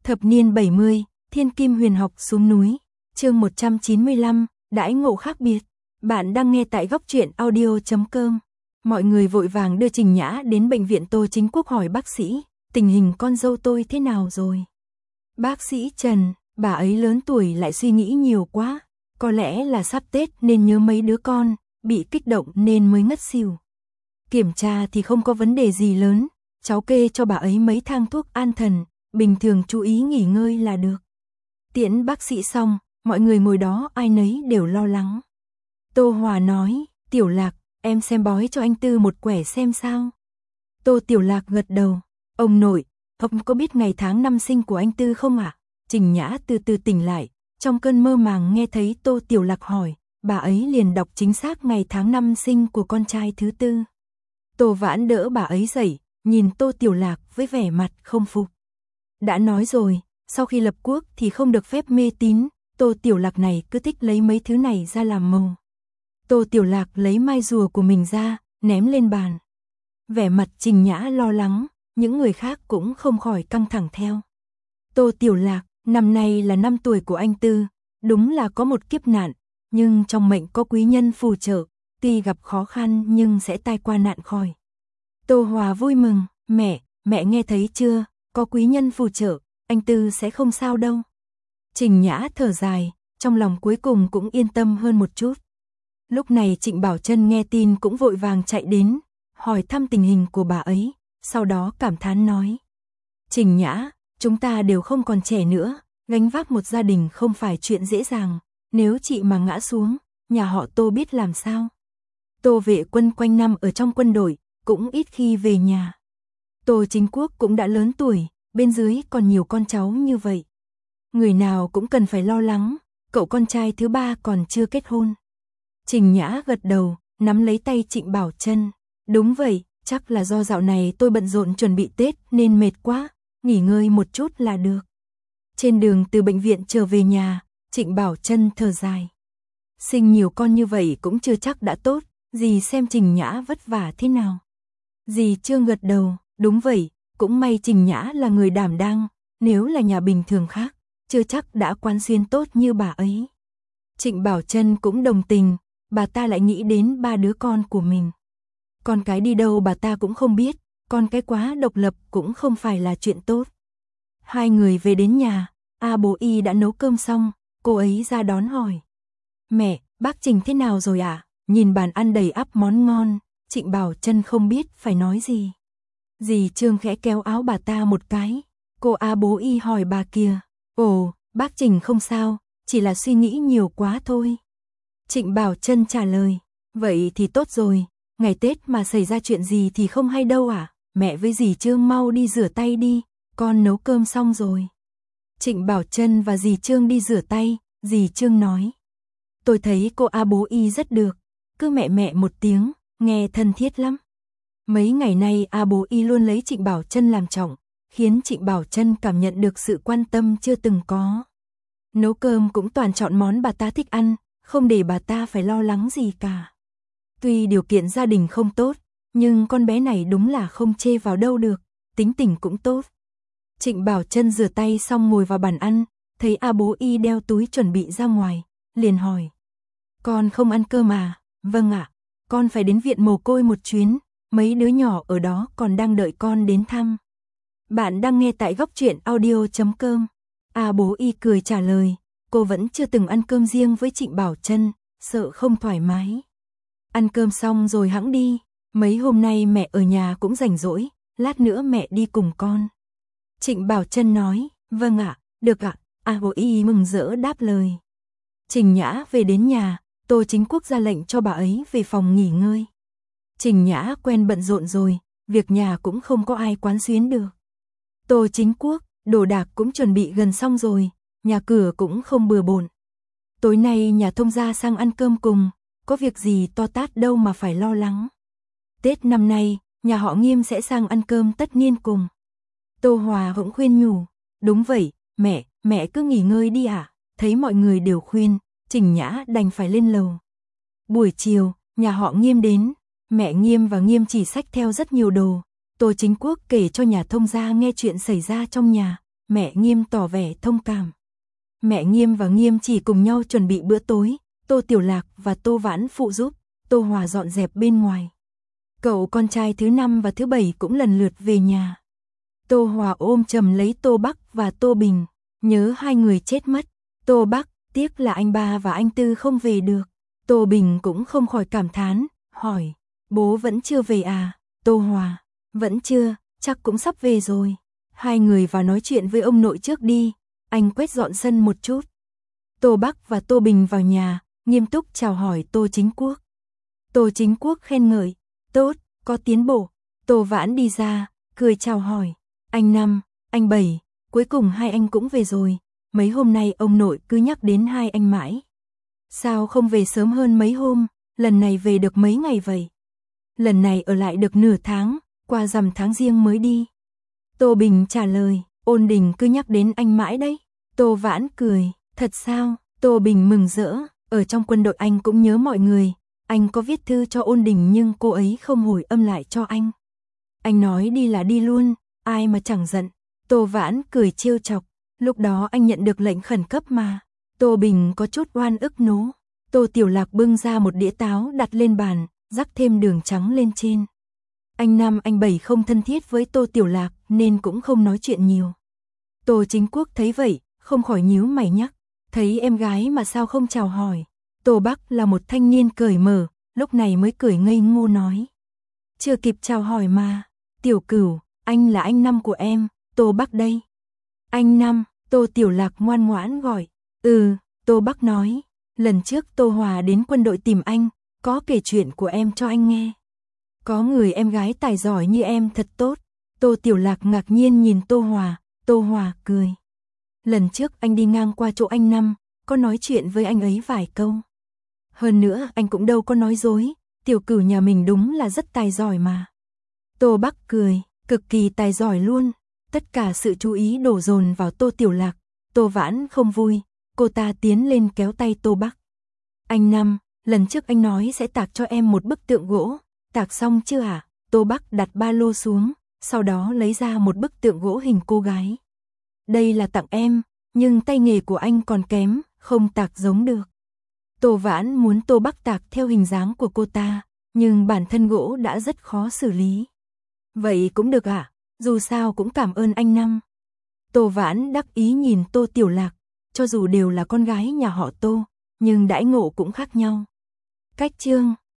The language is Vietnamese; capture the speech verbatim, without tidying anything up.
Thập niên bảy mươi, Thiên Kim Huyền Học xuống núi. Chương một trăm chín mươi lăm, đãi ngộ khác biệt. Bạn đang nghe tại góc truyện audio chấm com. Mọi người vội vàng đưa Trình Nhã đến bệnh viện. Tô Chính Quốc hỏi bác sĩ, tình hình con dâu tôi thế nào rồi? Bác sĩ Trần, bà ấy lớn tuổi lại suy nghĩ nhiều quá, có lẽ là sắp Tết nên nhớ mấy đứa con, bị kích động nên mới ngất xỉu. Kiểm tra thì không có vấn đề gì lớn, cháu kê cho bà ấy mấy thang thuốc an thần, bình thường chú ý nghỉ ngơi là được. Tiễn bác sĩ xong, mọi người ngồi đó ai nấy đều lo lắng. Tô Hòa nói, Tiểu Lạc, em xem bói cho anh Tư một quẻ xem sao. Tô Tiểu Lạc gật đầu, ông nội, ông có biết ngày tháng năm sinh của anh Tư không ạ? À? Trình Nhã từ từ tỉnh lại, trong cơn mơ màng nghe thấy Tô Tiểu Lạc hỏi, bà ấy liền đọc chính xác ngày tháng năm sinh của con trai thứ tư. Tô Vãn đỡ bà ấy dậy, nhìn Tô Tiểu Lạc với vẻ mặt không phục. Đã nói rồi, sau khi lập quốc thì không được phép mê tín, Tô Tiểu Lạc này cứ thích lấy mấy thứ này ra làm màu. Tô Tiểu Lạc lấy mai rùa của mình ra, ném lên bàn. Vẻ mặt Trình Nhã lo lắng, những người khác cũng không khỏi căng thẳng theo. Tô Tiểu Lạc, năm nay là năm tuổi của anh Tư, đúng là có một kiếp nạn, nhưng trong mệnh có quý nhân phù trợ, tuy gặp khó khăn nhưng sẽ tai qua nạn khỏi. Tô Hòa vui mừng, mẹ, mẹ nghe thấy chưa, có quý nhân phù trợ, anh Tư sẽ không sao đâu. Trình Nhã thở dài, trong lòng cuối cùng cũng yên tâm hơn một chút. Lúc này Trịnh Bảo Trân nghe tin cũng vội vàng chạy đến, hỏi thăm tình hình của bà ấy, sau đó cảm thán nói. Trình Nhã, chúng ta đều không còn trẻ nữa, gánh vác một gia đình không phải chuyện dễ dàng, nếu chị mà ngã xuống, nhà họ Tô biết làm sao. Tô Vệ Quân quanh năm ở trong quân đội, cũng ít khi về nhà. Tô Chính Quốc cũng đã lớn tuổi, bên dưới còn nhiều con cháu như vậy. Người nào cũng cần phải lo lắng, cậu con trai thứ ba còn chưa kết hôn. Trình Nhã gật đầu, nắm lấy tay Trịnh Bảo Trân. Đúng vậy, chắc là do dạo này tôi bận rộn chuẩn bị Tết nên mệt quá, nghỉ ngơi một chút là được. Trên đường từ bệnh viện trở về nhà, Trịnh Bảo Trân thở dài. Sinh nhiều con như vậy cũng chưa chắc đã tốt, dì xem Trình Nhã vất vả thế nào. Dì Trương gật đầu, đúng vậy, cũng may Trình Nhã là người đảm đang, nếu là nhà bình thường khác, chưa chắc đã quán xuyên tốt như bà ấy. Trịnh Bảo Trân cũng đồng tình, bà ta lại nghĩ đến ba đứa con của mình. Con cái đi đâu bà ta cũng không biết, con cái quá độc lập cũng không phải là chuyện tốt. Hai người về đến nhà, A Bố Y đã nấu cơm xong, cô ấy ra đón hỏi. Mẹ, bác Trình thế nào rồi ạ? À? Nhìn bàn ăn đầy ắp món ngon, Trịnh Bảo Trân không biết phải nói gì. Dì Trương khẽ kéo áo bà ta một cái, cô A Bố Y hỏi bà kia. Ồ, bác Trình không sao, chỉ là suy nghĩ nhiều quá thôi. Trịnh Bảo Trân trả lời, vậy thì tốt rồi, ngày Tết mà xảy ra chuyện gì thì không hay đâu à, mẹ với dì Trương mau đi rửa tay đi, con nấu cơm xong rồi. Trịnh Bảo Trân và dì Trương đi rửa tay, dì Trương nói. Tôi thấy cô A Bố Y rất được, cứ mẹ mẹ một tiếng, nghe thân thiết lắm. Mấy ngày nay A Bố Y luôn lấy Trịnh Bảo Trân làm trọng, khiến Trịnh Bảo Trân cảm nhận được sự quan tâm chưa từng có. Nấu cơm cũng toàn chọn món bà ta thích ăn, không để bà ta phải lo lắng gì cả. Tuy điều kiện gia đình không tốt, nhưng con bé này đúng là không chê vào đâu được, tính tình cũng tốt. Trịnh Bảo Trân rửa tay xong ngồi vào bàn ăn, thấy A Bố Y đeo túi chuẩn bị ra ngoài, liền hỏi. Con không ăn cơm à? Vâng ạ, con phải đến viện mồ côi một chuyến, mấy đứa nhỏ ở đó còn đang đợi con đến thăm. Bạn đang nghe tại góc truyện audio chấm com. A Bố Y cười trả lời, cô vẫn chưa từng ăn cơm riêng với Trịnh Bảo Trân, sợ không thoải mái. Ăn cơm xong rồi hẵng đi, mấy hôm nay mẹ ở nhà cũng rảnh rỗi, lát nữa mẹ đi cùng con. Trịnh Bảo Trân nói, vâng ạ, được ạ, A Bố Y mừng rỡ đáp lời. Trình Nhã về đến nhà, Tô Chính Quốc ra lệnh cho bà ấy về phòng nghỉ ngơi. Trình Nhã quen bận rộn rồi, việc nhà cũng không có ai quán xuyến được. Tô Chính Quốc, đồ đạc cũng chuẩn bị gần xong rồi, nhà cửa cũng không bừa bộn. Tối nay nhà thông gia sang ăn cơm cùng, có việc gì to tát đâu mà phải lo lắng. Tết năm nay, nhà họ Nghiêm sẽ sang ăn cơm tất niên cùng. Tô Hòa cũng khuyên nhủ, đúng vậy, mẹ, mẹ cứ nghỉ ngơi đi ạ. À? Thấy mọi người đều khuyên, Trình Nhã đành phải lên lầu. Buổi chiều, nhà họ Nghiêm đến, mẹ Nghiêm và Nghiêm chỉ xách theo rất nhiều đồ. Tô Chính Quốc kể cho nhà thông gia nghe chuyện xảy ra trong nhà, mẹ Nghiêm tỏ vẻ thông cảm. Mẹ Nghiêm và Nghiêm chỉ cùng nhau chuẩn bị bữa tối, Tô Tiểu Lạc và Tô Vãn phụ giúp, Tô Hòa dọn dẹp bên ngoài. Cậu con trai thứ năm và thứ bảy cũng lần lượt về nhà. Tô Hòa ôm chầm lấy Tô Bắc và Tô Bình, nhớ hai người chết mất. Tô Bắc, tiếc là anh ba và anh Tư không về được. Tô Bình cũng không khỏi cảm thán, hỏi, bố vẫn chưa về à? Tô Hòa, vẫn chưa, chắc cũng sắp về rồi. Hai người vào nói chuyện với ông nội trước đi, anh quét dọn sân một chút. Tô Bắc và Tô Bình vào nhà, nghiêm túc chào hỏi Tô Chính Quốc. Tô Chính Quốc khen ngợi, tốt, có tiến bộ. Tô Vãn đi ra, cười chào hỏi, anh Năm, anh Bảy, cuối cùng hai anh cũng về rồi. Mấy hôm nay ông nội cứ nhắc đến hai anh mãi. Sao không về sớm hơn mấy hôm, lần này về được mấy ngày vậy? Lần này ở lại được nửa tháng, qua rằm tháng Giêng mới đi. Tô Bình trả lời, Ôn Đình cứ nhắc đến anh mãi đấy. Tô Vãn cười, thật sao? Tô Bình mừng rỡ, ở trong quân đội anh cũng nhớ mọi người. Anh có viết thư cho Ôn Đình nhưng cô ấy không hồi âm lại cho anh. Anh nói đi là đi luôn, ai mà chẳng giận. Tô Vãn cười trêu chọc, lúc đó anh nhận được lệnh khẩn cấp mà. Tô Bình có chút oan ức nố. Tô Tiểu Lạc bưng ra một đĩa táo đặt lên bàn, rắc thêm đường trắng lên trên. Anh Năm anh Bảy không thân thiết với Tô Tiểu Lạc nên cũng không nói chuyện nhiều. Tô Chính Quốc thấy vậy, không khỏi nhíu mày nhắc, thấy em gái mà sao không chào hỏi. Tô Bắc là một thanh niên cởi mở, lúc này mới cười ngây ngô nói. Chưa kịp chào hỏi mà, Tiểu Cửu, anh là anh Năm của em, Tô Bắc đây. Anh Năm, Tô Tiểu Lạc ngoan ngoãn gọi. Ừ, Tô Bắc nói, lần trước Tô Hòa đến quân đội tìm anh, có kể chuyện của em cho anh nghe. Có người em gái tài giỏi như em thật tốt. Tô Tiểu Lạc ngạc nhiên nhìn Tô Hòa, Tô Hòa cười. Lần trước anh đi ngang qua chỗ anh Năm, có nói chuyện với anh ấy vài câu. Hơn nữa anh cũng đâu có nói dối, Tiểu Cửu nhà mình đúng là rất tài giỏi mà. Tô Bắc cười, cực kỳ tài giỏi luôn. Tất cả sự chú ý đổ dồn vào Tô Tiểu Lạc. Tô Vãn không vui, cô ta tiến lên kéo tay Tô Bắc. Anh Năm, lần trước anh nói sẽ tạc cho em một bức tượng gỗ, tạc xong chưa hả? Tô Bắc đặt ba lô xuống, sau đó lấy ra một bức tượng gỗ hình cô gái. Đây là tặng em, nhưng tay nghề của anh còn kém, không tạc giống được. Tô Vãn muốn Tô Bắc tạc theo hình dáng của cô ta, nhưng bản thân gỗ đã rất khó xử lý. Vậy cũng được ạ, à? Dù sao cũng cảm ơn anh Năm. Tô Vãn đắc ý nhìn Tô Tiểu Lạc, cho dù đều là con gái nhà họ Tô, nhưng đãi ngộ cũng khác nhau. Cách chương